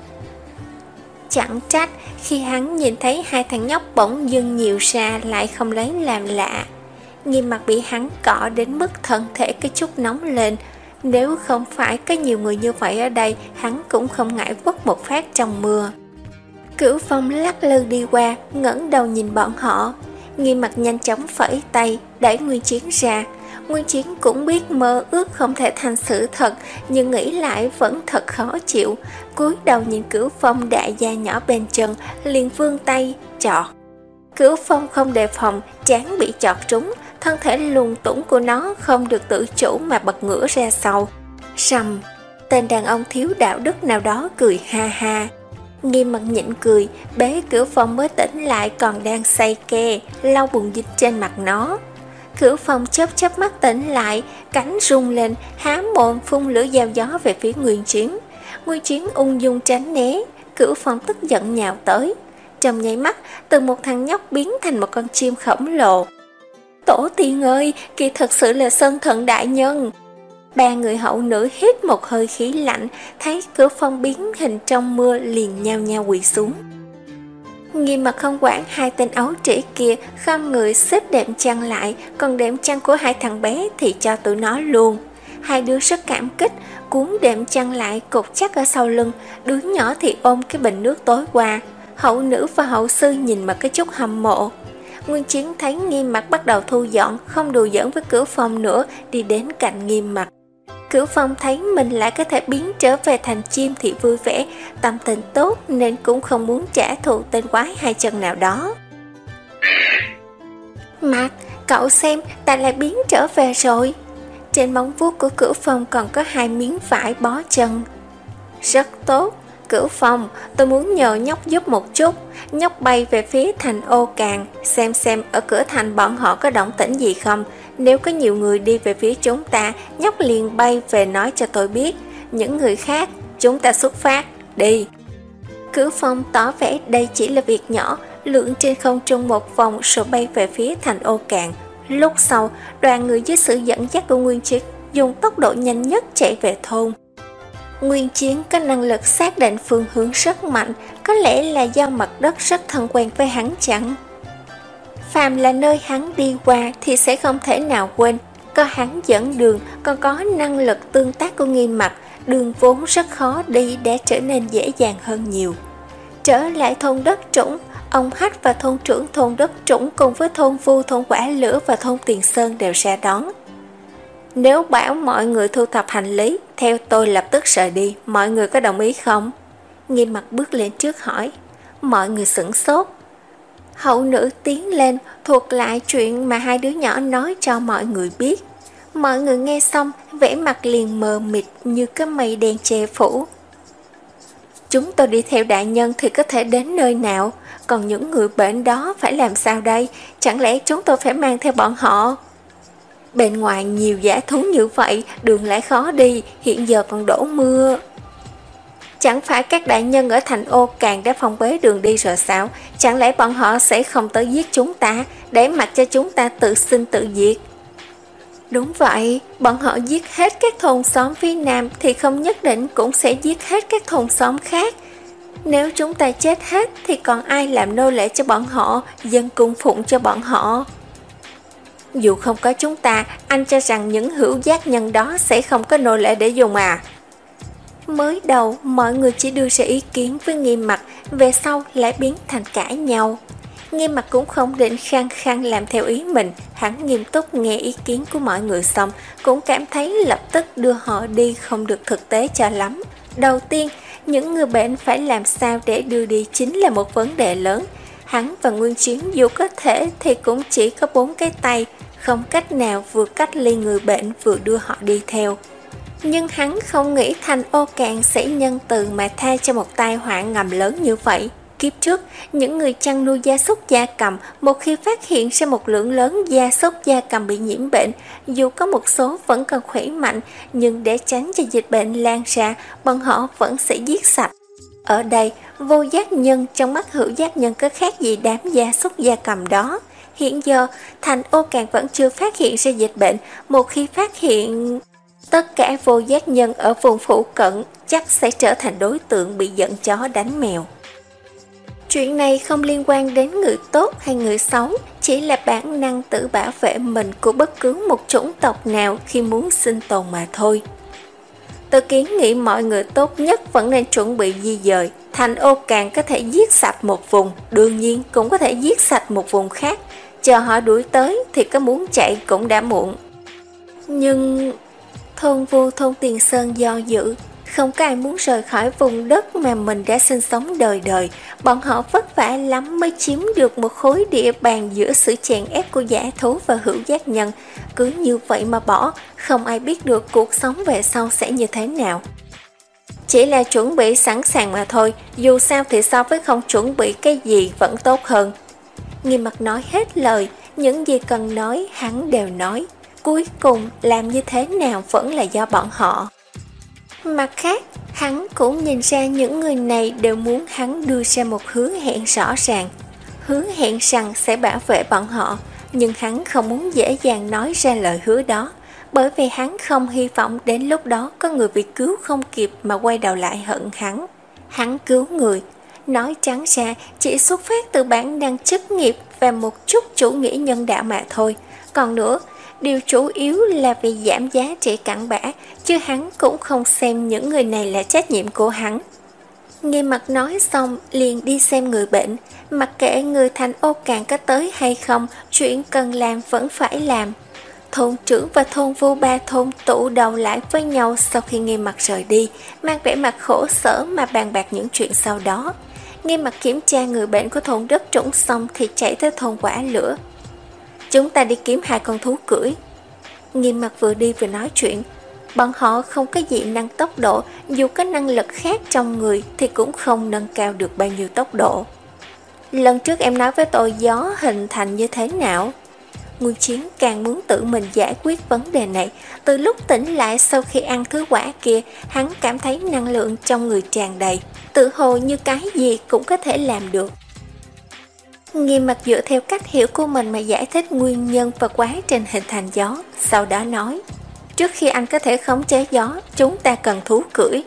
Chẳng trách khi hắn nhìn thấy hai thằng nhóc bỗng dưng nhiều ra lại không lấy làm lạ. Nghiêm Mặc bị hắn cọ đến mức thân thể cái chút nóng lên. Nếu không phải có nhiều người như vậy ở đây, hắn cũng không ngại quất một phát trong mưa. Cửu Phong lắc lư đi qua, ngẩng đầu nhìn bọn họ. Nghiêm Mặc nhanh chóng phẩy tay, đẩy Nguyên Chiến ra. Nguyên Chiến cũng biết mơ ước không thể thành sự thật, nhưng nghĩ lại vẫn thật khó chịu. Cúi đầu nhìn Cửu Phong đại da nhỏ bên chân, liền vươn tay, chọt. Cửu Phong không đề phòng, trán bị chọt trúng, thân thể lùn tủng của nó không được tự chủ mà bật ngửa ra sau. Sầm, tên đàn ông thiếu đạo đức nào đó cười ha ha. Nghiêm Mặc nhịn cười, bế Cửu Phong mới tỉnh lại còn đang say ke, lau bùn dịch trên mặt nó. Cửu Phong chớp chớp mắt tỉnh lại, cánh rung lên, há mồm phun lửa dao gió về phía Nguyên Chiến. Nguyên Chiến ung dung tránh né, Cửu Phong tức giận nhào tới. Trong nháy mắt, từ một thằng nhóc biến thành một con chim khổng lồ. Tổ tiên ơi, kỳ thật sự là Sơn Thần đại nhân. Ba người hậu nữ hít một hơi khí lạnh, thấy Cửu Phong biến hình trong mưa liền nhao nhao quỳ xuống. Nghiêm Mặc không quản hai tên ấu trĩ kia, khom người xếp đệm chăn lại, còn đệm chăn của hai thằng bé thì cho tụi nó luôn. Hai đứa rất cảm kích, cuốn đệm chăn lại cột chắc ở sau lưng, đứa nhỏ thì ôm cái bình nước tối qua. Hậu nữ và hậu sư nhìn mà cái chút hâm mộ. Nguyên Chiến thấy Nghiêm Mặc bắt đầu thu dọn, không đùa giỡn với Cửu Phong nữa, đi đến cạnh Nghiêm Mặc. Cửu Phong thấy mình lại có thể biến trở về thành chim thì vui vẻ, tâm tình tốt nên cũng không muốn trả thù tên quái hai chân nào đó. Mặc, cậu xem, ta lại biến trở về rồi. Trên móng vuốt của Cửu Phong còn có hai miếng vải bó chân. Rất tốt. Cửu Phong, tôi muốn nhờ nhóc giúp một chút. Nhóc bay về phía thành Ô Càng, xem xem ở cửa thành bọn họ có động tĩnh gì không. Nếu có nhiều người đi về phía chúng ta, nhóc liền bay về nói cho tôi biết. Những người khác, chúng ta xuất phát, đi. Cửu Phong tỏ vẻ đây chỉ là việc nhỏ, lượn trên không trung một vòng rồi bay về phía thành Ô Càng. Lúc sau, đoàn người dưới sự dẫn dắt của Nguyên Chiến dùng tốc độ nhanh nhất chạy về thôn. Nguyên Chiến có năng lực xác định phương hướng rất mạnh, có lẽ là do mặt đất rất thân quen với hắn chẳng. Phàm là nơi hắn đi qua thì sẽ không thể nào quên, có hắn dẫn đường, còn có năng lực tương tác của Nghiêm Mặc, đường vốn rất khó đi đã trở nên dễ dàng hơn nhiều. Trở lại thôn đất trũng, ông Hách và thôn trưởng thôn đất trũng cùng với thôn Vu, thôn Quả Lửa và thôn Tiền Sơn đều ra đón. Nếu bảo mọi người thu thập hành lý, theo tôi lập tức rời đi, mọi người có đồng ý không? Nghiêm Mặc bước lên trước hỏi. Mọi người sửng sốt. Hậu nữ tiến lên, thuật lại chuyện mà hai đứa nhỏ nói cho mọi người biết. Mọi người nghe xong, vẻ mặt liền mờ mịt như cái mây đen che phủ. Chúng tôi đi theo đại nhân thì có thể đến nơi nào? Còn những người bệnh đó phải làm sao đây? Chẳng lẽ chúng tôi phải mang theo bọn họ? Bên ngoài nhiều dã thú như vậy, đường lại khó đi, hiện giờ còn đổ mưa. Chẳng phải các đại nhân ở thành Ô Càn đã phong bế đường đi rồi sao? Chẳng lẽ bọn họ sẽ không tới giết chúng ta, để mặc cho chúng ta tự sinh tự diệt? Đúng vậy, bọn họ giết hết các thôn xóm phía Nam thì không nhất định cũng sẽ giết hết các thôn xóm khác. Nếu chúng ta chết hết thì còn ai làm nô lệ cho bọn họ, dân cung phụng cho bọn họ? Dù không có chúng ta, anh cho rằng những hữu giác nhân đó sẽ không có nô lệ để dùng à? Mới đầu, mọi người chỉ đưa ra ý kiến với Nghiêm Mặc, về sau lại biến thành cãi nhau. Nghiêm Mặc cũng không định khăng khăng làm theo ý mình, hắn nghiêm túc nghe ý kiến của mọi người xong, cũng cảm thấy lập tức đưa họ đi không được thực tế cho lắm. Đầu tiên, những người bệnh phải làm sao để đưa đi chính là một vấn đề lớn. Hắn và Nguyên Chiến dù có thể thì cũng chỉ có bốn cái tay, không cách nào vừa cách ly người bệnh vừa đưa họ đi theo. Nhưng hắn không nghĩ thành Ô Càn sẽ nhân từ mà tha cho một tai họa ngầm lớn như vậy. Kiếp trước, những người chăn nuôi gia súc gia cầm một khi phát hiện ra một lượng lớn gia súc gia cầm bị nhiễm bệnh, dù có một số vẫn còn khỏe mạnh, nhưng để tránh cho dịch bệnh lan ra, bọn họ vẫn sẽ giết sạch. Ở đây, vô giác nhân trong mắt hữu giác nhân có khác gì đám gia súc gia cầm đó. Hiện giờ, thành Ô Càn vẫn chưa phát hiện ra dịch bệnh, một khi phát hiện, tất cả vô giác nhân ở vùng phụ cận chắc sẽ trở thành đối tượng bị giận chó đánh mèo. Chuyện này không liên quan đến người tốt hay người xấu, chỉ là bản năng tự bảo vệ mình của bất cứ một chủng tộc nào khi muốn sinh tồn mà thôi. Tôi kiến nghị mọi người tốt nhất vẫn nên chuẩn bị di dời. Thành Ô Càn có thể giết sạch một vùng, đương nhiên cũng có thể giết sạch một vùng khác. Chờ họ đuổi tới thì có muốn chạy cũng đã muộn. Nhưng thôn Vu thôn Tiền Sơn do dự, không có ai muốn rời khỏi vùng đất mà mình đã sinh sống đời đời. Bọn họ vất vả lắm mới chiếm được một khối địa bàn giữa sự chèn ép của dã thú và hữu giác nhân. Cứ như vậy mà bỏ, không ai biết được cuộc sống về sau sẽ như thế nào. Chỉ là chuẩn bị sẵn sàng mà thôi, dù sao thì so với không chuẩn bị cái gì vẫn tốt hơn. Nghiêm Mặc nói hết lời, những gì cần nói hắn đều nói. Cuối cùng làm như thế nào vẫn là do bọn họ. Mặt khác, hắn cũng nhìn ra những người này đều muốn hắn đưa ra một hứa hẹn rõ ràng. Hứa hẹn rằng sẽ bảo vệ bọn họ, nhưng hắn không muốn dễ dàng nói ra lời hứa đó, bởi vì hắn không hy vọng đến lúc đó có người bị cứu không kịp mà quay đầu lại hận hắn. Hắn cứu người, nói trắng ra chỉ xuất phát từ bản năng chức nghiệp và một chút chủ nghĩa nhân đạo mà thôi. Còn nữa, điều chủ yếu là vì giảm giá trị cặn bã, chứ hắn cũng không xem những người này là trách nhiệm của hắn. Nghiêm Mặc nói xong liền đi xem người bệnh, mặc kệ người thành Ô Càn có tới hay không, chuyện cần làm vẫn phải làm. Thôn trưởng và thôn Vu ba thôn tụ đầu lại với nhau sau khi Nghiêm Mặc rời đi, mang vẻ mặt khổ sở mà bàn bạc những chuyện sau đó. Nghiêm Mặc kiểm tra người bệnh của thôn đất trũng xong thì chạy tới thôn Quả Lửa. Chúng ta đi kiếm hai con thú cưỡi. Nghiêm Mặc vừa đi vừa nói chuyện. Bọn họ không có dị năng tốc độ, dù có năng lực khác trong người thì cũng không nâng cao được bao nhiêu tốc độ. Lần trước em nói với tôi gió hình thành như thế nào? Nguyên Chiến càng muốn tự mình giải quyết vấn đề này. Từ lúc tỉnh lại sau khi ăn thứ quả kia, hắn cảm thấy năng lượng trong người tràn đầy, tự hồ như cái gì cũng có thể làm được. Nghiêm Mặc dựa theo cách hiểu của mình mà giải thích nguyên nhân và quá trình hình thành gió, sau đó nói, trước khi anh có thể khống chế gió, chúng ta cần thú cưỡi.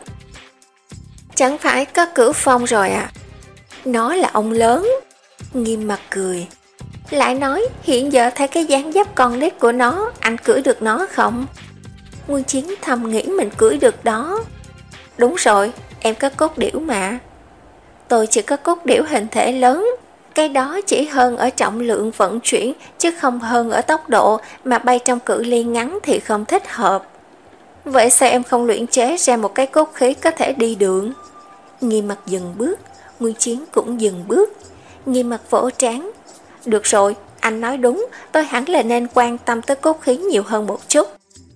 Chẳng phải có cửu phong rồi à? Nó là ông lớn. Nghiêm Mặc cười. Lại nói, hiện giờ thấy cái dáng dấp con nít của nó, anh cưỡi được nó không? Nguyên Chiến thầm nghĩ mình cưỡi được đó. Đúng rồi, em có cốt điểu mà. Tôi chỉ có cốt điểu hình thể lớn. Cái đó chỉ hơn ở trọng lượng vận chuyển, chứ không hơn ở tốc độ, mà bay trong cự ly ngắn thì không thích hợp. Vậy sao em không luyện chế ra một cái cốt khí có thể đi đường? Nghiêm Mặc dừng bước, Nguyên Chiến cũng dừng bước. Nghiêm Mặc vỗ trán. Được rồi, anh nói đúng, tôi hẳn là nên quan tâm tới cốt khí nhiều hơn một chút.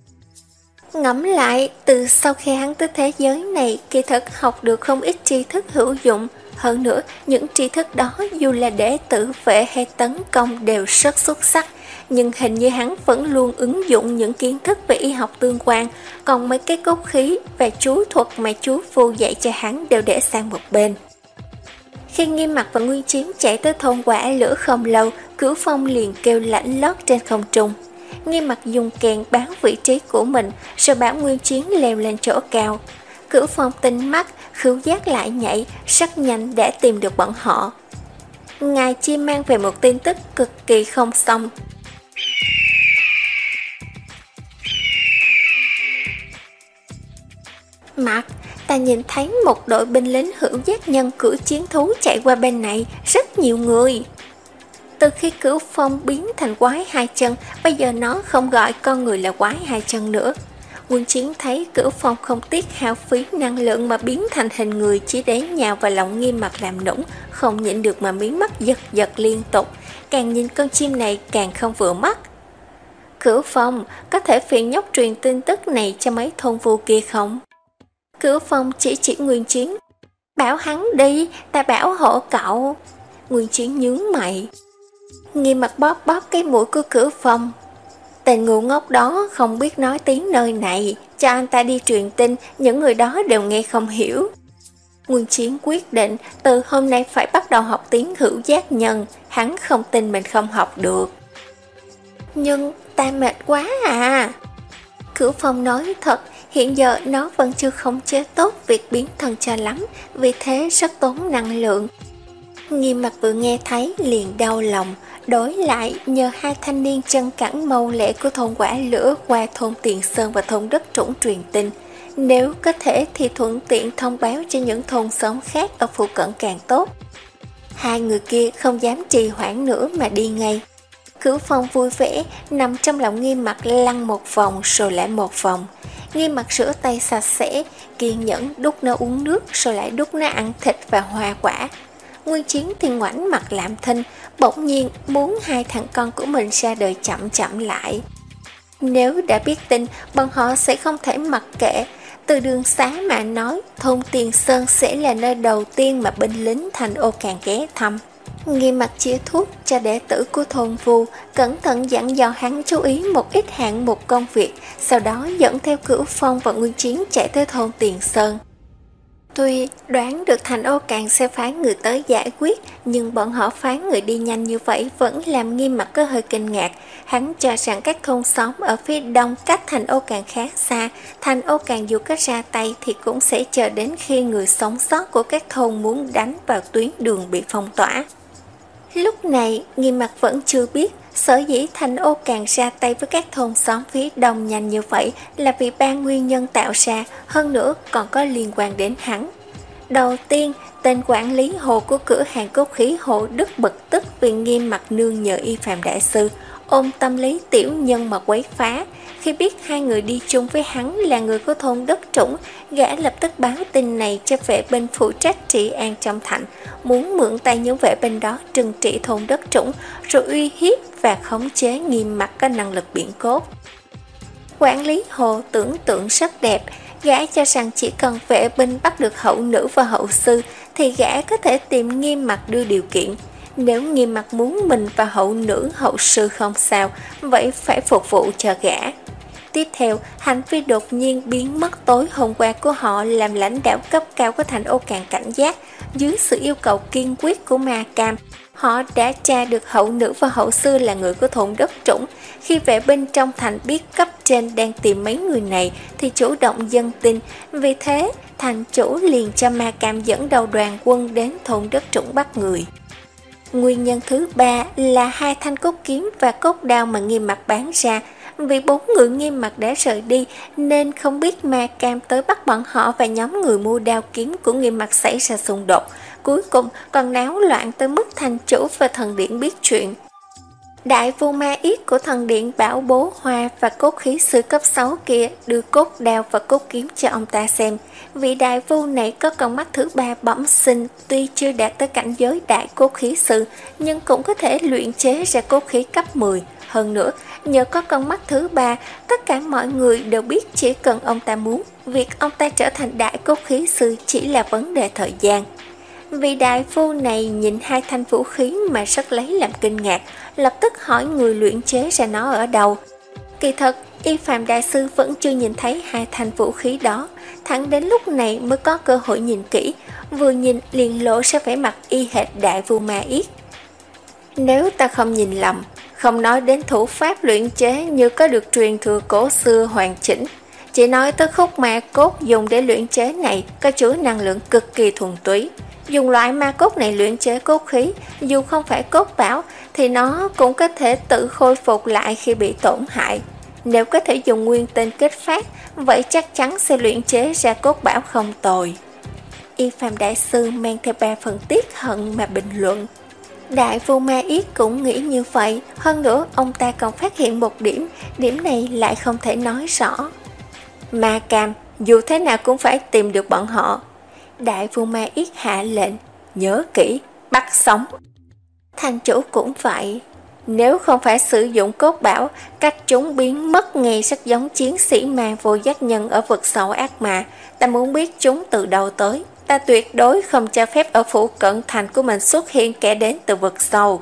Ngẫm lại, từ sau khi hắn tới thế giới này, kỳ thực học được không ít tri thức hữu dụng. Hơn nữa, những tri thức đó dù là để tự vệ hay tấn công đều rất xuất sắc, nhưng hình như hắn vẫn luôn ứng dụng những kiến thức về y học tương quan, còn mấy cái cốt khí và chú thuật mà chú Phu dạy cho hắn đều để sang một bên. Khi Nghiêm Mặc và Nguyên Chiến chạy tới thôn Quả Lửa không lâu, Cửu Phong liền kêu lãnh lót trên không trung. Nghiêm Mặc dùng kèn báo vị trí của mình, rồi bảo Nguyên Chiến leo lên chỗ cao. Cửu Phong tinh mắt, khứu giác lại nhảy, rất nhanh để tìm được bọn họ. Ngài chỉ mang về một tin tức cực kỳ không xong. Mặc, ta nhìn thấy một đội binh lính hữu giác nhân cưỡi chiến thú chạy qua bên này, rất nhiều người. Từ khi Cửu Phong biến thành quái hai chân, bây giờ nó không gọi con người là quái hai chân nữa. Nguyên Chiến thấy Cửu Phong không tiếc hao phí năng lượng mà biến thành hình người chỉ để nhào vào lòng Nghiêm Mặc làm nũng, không nhịn được mà mí mắt giật giật liên tục, càng nhìn con chim này càng không vừa mắt. Cửu Phong, có thể phiền nhóc truyền tin tức này cho mấy thôn phu kia không? Cửu Phong chỉ chỉ Nguyên Chiến. Bảo hắn đi, ta bảo hộ cậu. Nguyên Chiến nhướng mày. Nghiêm Mặc bóp bóp cái mũi của Cửu Phong. Tên ngu ngốc đó không biết nói tiếng nơi này, cho anh ta đi truyền tin, những người đó đều nghe không hiểu. Nguyên Chiến quyết định từ hôm nay phải bắt đầu học tiếng hữu giác nhân, hắn không tin mình không học được. Nhưng ta mệt quá à. Cửu Phong nói thật, hiện giờ nó vẫn chưa khống chế tốt việc biến thân cho lắm, vì thế rất tốn năng lượng. Nghiêm Mặc vừa nghe thấy liền đau lòng, đối lại nhờ hai thanh niên chân cẳng mau lẹ của thôn Quả Lửa qua thôn Tiền Sơn và thôn Đất Trũng truyền tin. Nếu có thể thì thuận tiện thông báo cho những thôn xóm khác ở phụ cận càng tốt. Hai người kia không dám trì hoãn nữa mà đi ngay. Cửu Phong vui vẻ nằm trong lòng Nghiêm Mặc lăn một vòng rồi lại một vòng. Nghiêm Mặc rửa tay sạch sẽ, kiên nhẫn đút nó uống nước rồi lại đút nó ăn thịt và hoa quả. Nguyên Chiến thì ngoảnh mặt làm thinh, bỗng nhiên muốn hai thằng con của mình ra đời chậm chậm lại. Nếu đã biết tin, bọn họ sẽ không thể mặc kệ. Từ đường xá mà nói, thôn Tiền Sơn sẽ là nơi đầu tiên mà binh lính thành ô càng ghé thăm. Nghiêm Mặc chia thuốc cho đệ tử của thôn Vu, cẩn thận dặn dò hắn chú ý một ít hạng mục công việc, sau đó dẫn theo Cửu Phong và Nguyên Chiến chạy tới thôn Tiền Sơn. Tuy đoán được thành ô càng sẽ phái người tới giải quyết, nhưng bọn họ phái người đi nhanh như vậy vẫn làm Nghiêm Mặc có hơi kinh ngạc. Hắn cho rằng các thôn xóm ở phía đông cách thành ô càng khá xa, thành ô càng dù có ra tay thì cũng sẽ chờ đến khi người sống sót của các thôn muốn đánh vào tuyến đường bị phong tỏa. Lúc này, Nghiêm Mặc vẫn chưa biết sở dĩ thành ô càng ra tay với các thôn xóm phía đông nhanh như vậy là vì ba nguyên nhân tạo ra, hơn nữa còn có liên quan đến hắn. Đầu tiên, tên quản lý hồ của cửa hàng cốt khí Hồ Đức bực tức vì Nghiêm Mặc nương nhờ Y Phạm Đại Sư, ôm tâm lý tiểu nhân mà quấy phá. Khi biết hai người đi chung với hắn là người của thôn Đất Trũng, gã lập tức báo tin này cho vệ binh phụ trách trị an trong thành, muốn mượn tay những vệ binh đó trừng trị thôn Đất Trũng, rồi uy hiếp và khống chế Nghiêm Mặc có năng lực biển cốt. Quản lý Hồ tưởng tượng rất đẹp, gã cho rằng chỉ cần vệ binh bắt được hậu nữ và hậu sư thì gã có thể tìm Nghiêm Mặc đưa điều kiện. Nếu Nghiêm Mặc muốn mình và hậu nữ hậu sư không sao, vậy phải phục vụ cho gã. Tiếp theo, hành vi đột nhiên biến mất tối hôm qua của họ làm lãnh đạo cấp cao của thành ô càng cảnh giác. Dưới sự yêu cầu kiên quyết của Ma Cam, họ đã tra được hậu nữ và hậu sư là người của thôn Đất Trũng. Khi vệ binh trong thành biết cấp trên đang tìm mấy người này thì chủ động dâng tin. Vì thế, thành chủ liền cho Ma Cam dẫn đầu đoàn quân đến thôn Đất Trũng bắt người. Nguyên nhân thứ ba là hai thanh cốt kiếm và cốt đao mà Nghiêm Mặc bán ra. Vì bốn người Nghiêm Mặc đã rời đi nên không biết Ma Cam tới bắt bọn họ và nhóm người mua đao kiếm của Nghiêm Mặc xảy ra xung đột. Cuối cùng còn náo loạn tới mức thành chủ và thần điện biết chuyện. Đại vô ma yết của thần điện bảo bố Hoa và cốt khí sư cấp sáu kia đưa cốt đao và cốt kiếm cho ông ta xem. Vị đại vô này có con mắt thứ ba bẩm sinh, tuy chưa đạt tới cảnh giới đại cốt khí sư nhưng cũng có thể luyện chế ra cốt khí cấp mười. Hơn nữa, nhờ có con mắt thứ ba, tất cả mọi người đều biết chỉ cần ông ta muốn, việc ông ta trở thành đại cốt khí sư chỉ là vấn đề thời gian. Vị đại phu này nhìn hai thanh vũ khí mà rất lấy làm kinh ngạc, lập tức hỏi người luyện chế ra nó ở đâu. Kỳ thật, Y Phàm đại sư vẫn chưa nhìn thấy hai thanh vũ khí đó, thẳng đến lúc này mới có cơ hội nhìn kỹ, vừa nhìn liền lộ ra vẻ mặt y hệt đại vu Ma Yết. Nếu ta không nhìn lầm, không nói đến thủ pháp luyện chế như có được truyền thừa cổ xưa hoàn chỉnh, chỉ nói tới khúc ma cốt dùng để luyện chế này có chứa năng lượng cực kỳ thuần túy. Dùng loại ma cốt này luyện chế cốt khí, dù không phải cốt bảo thì nó cũng có thể tự khôi phục lại khi bị tổn hại. Nếu có thể dùng nguyên tinh kết phát, vậy chắc chắn sẽ luyện chế ra cốt bảo không tồi. Y Phàm đại sư mang theo ba phần tiếc hận mà bình luận. Đại vu Ma Yết cũng nghĩ như vậy, hơn nữa ông ta còn phát hiện một điểm, điểm này lại không thể nói rõ. Ma Cam, dù thế nào cũng phải tìm được bọn họ. Đại vu Ma Yết hạ lệnh, nhớ kỹ, bắt sống. Thành chủ cũng vậy, nếu không phải sử dụng cốt bảo, cách chúng biến mất nghe rất giống chiến sĩ ma vô giác nhân ở vực sâu ác ma. Ta muốn biết chúng từ đâu tới, ta tuyệt đối không cho phép ở phủ cận thành của mình xuất hiện kẻ đến từ vực sâu.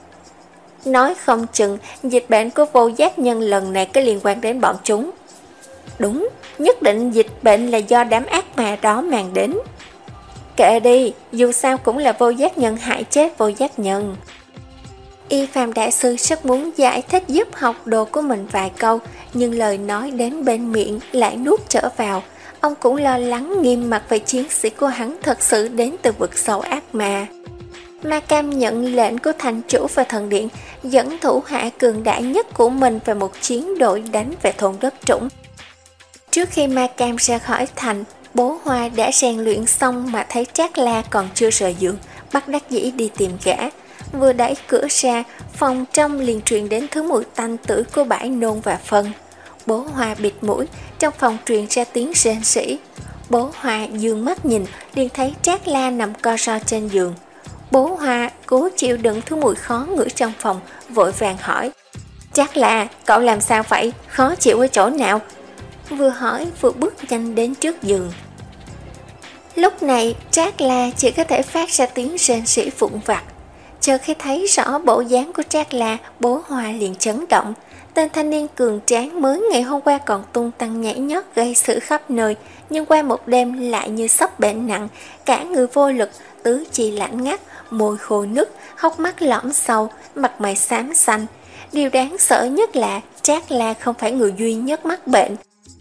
Nói không chừng, dịch bệnh của vô giác nhân lần này có liên quan đến bọn chúng. Đúng, nhất định dịch bệnh là do đám ác ma đó mang đến. Kệ đi, dù sao cũng là vô giác nhân hại chết vô giác nhân. Y Phàm đại sư rất muốn giải thích giúp học đồ của mình vài câu, nhưng lời nói đến bên miệng lại nuốt trở vào. Ông cũng lo lắng nghiêm mặt về chiến sĩ của hắn thật sự đến từ vực sâu ác ma. Ma Cam nhận lệnh của thành chủ và thần điện, dẫn thủ hạ cường đại nhất của mình và một chiến đội đánh về thôn đất trũng. Trước khi Ma Cam ra khỏi thành, Bố Hoa đã rèn luyện xong mà thấy Trác La còn chưa rời giường, bắt đắc dĩ đi tìm gã. Vừa đẩy cửa ra, phòng trong liền truyền đến thứ mùi tanh tưởi của bãi nôn và phân. Bố Hoa bịt mũi, trong phòng truyền ra tiếng rên rỉ. Bố Hoa dương mắt nhìn, liền thấy Trác La nằm co ro trên giường. Bố Hoa cố chịu đựng thứ mùi khó ngửi trong phòng, vội vàng hỏi: Trác La, cậu làm sao vậy? Khó chịu ở chỗ nào? Vừa hỏi vừa bước nhanh đến trước giường. Lúc này Trác La chỉ có thể phát ra tiếng rên rỉ vụn vặt. Chờ khi thấy rõ bộ dáng của Trác La, Bố Hoa liền chấn động. Tên thanh niên cường tráng mới ngày hôm qua còn tung tăng nhảy nhót gây sự khắp nơi, nhưng qua một đêm lại như sắp bệnh nặng, cả người vô lực, tứ chi lạnh ngắt, môi khô nứt, hốc mắt lõm sâu, mặt mày xám xanh. Điều đáng sợ nhất là Trác La không phải người duy nhất mắc bệnh.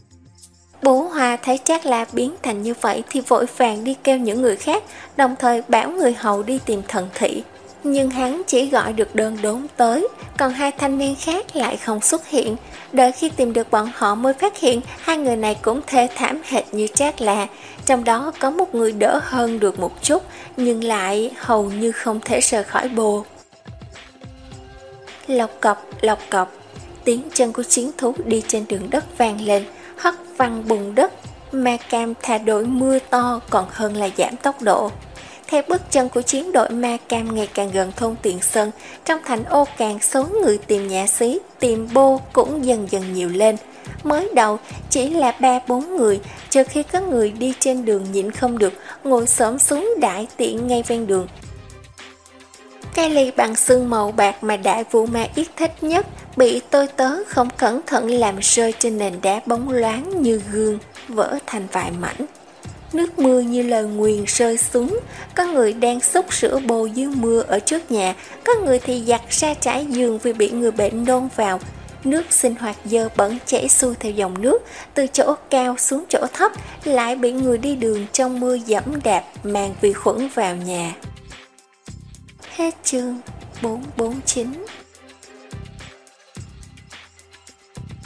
Bố Hoa thấy Trác La biến thành như vậy thì vội vàng đi kêu những người khác, đồng thời bảo người hầu đi tìm thần thị. Nhưng hắn chỉ gọi được đơn đốn tới, còn hai thanh niên khác lại không xuất hiện. Đợi khi tìm được bọn họ mới phát hiện hai người này cũng thê thảm hệt như Trác La. Trong đó có một người đỡ hơn được một chút, nhưng lại hầu như không thể rời khỏi bồ. Lộc cọc, lộc cọc, tiếng chân của chiến thú đi trên đường đất vang lên, hất văng bùn đất. Ma Cam thà đội mưa to còn hơn là giảm tốc độ. Theo bước chân của chiến đội Ma Cam ngày càng gần thôn Tiền Sơn, trong thành Ô Càng số người tìm nhã xí, tìm bô cũng dần dần nhiều lên. Mới đầu chỉ là ba bốn người, chờ khi có người đi trên đường nhịn không được, ngồi xổm xuống đại tiện ngay ven đường. Cái ly bằng xương màu bạc mà đại vu Ma Yết thích nhất bị tôi tớ không cẩn thận làm rơi trên nền đá bóng loáng như gương, vỡ thành vài mảnh. Nước mưa như lời nguyền rơi xuống, có người đang xúc rửa bồ dưới mưa ở trước nhà, có người thì giặt ra trải giường vì bị người bệnh nôn vào. Nước sinh hoạt dơ bẩn chảy xuôi theo dòng nước, từ chỗ cao xuống chỗ thấp, lại bị người đi đường trong mưa dẫm đạp mang vi khuẩn vào nhà. Hết chương bốn bốn chín.